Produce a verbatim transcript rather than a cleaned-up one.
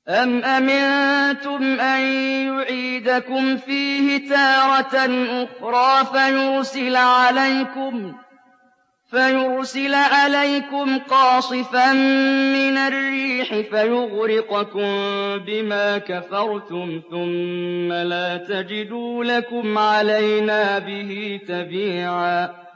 أَمْ أَمِنتُمْ أَن يُعِيدَكُمْ فِيهِ تَارَةً أُخْرَىٰ فَيُرْسِلَ عَلَيْكُمْ فَيُرْسِلَ عَلَيْكُمْ قَاصِفًا مِّنَ الرِّيحِ فَيُغْرِقَكُم بِمَا كَفَرْتُمْ ثُمَّ لَا تَجِدُوا لَكُمْ عَلَيْنَا بِهِ تَبِيعًا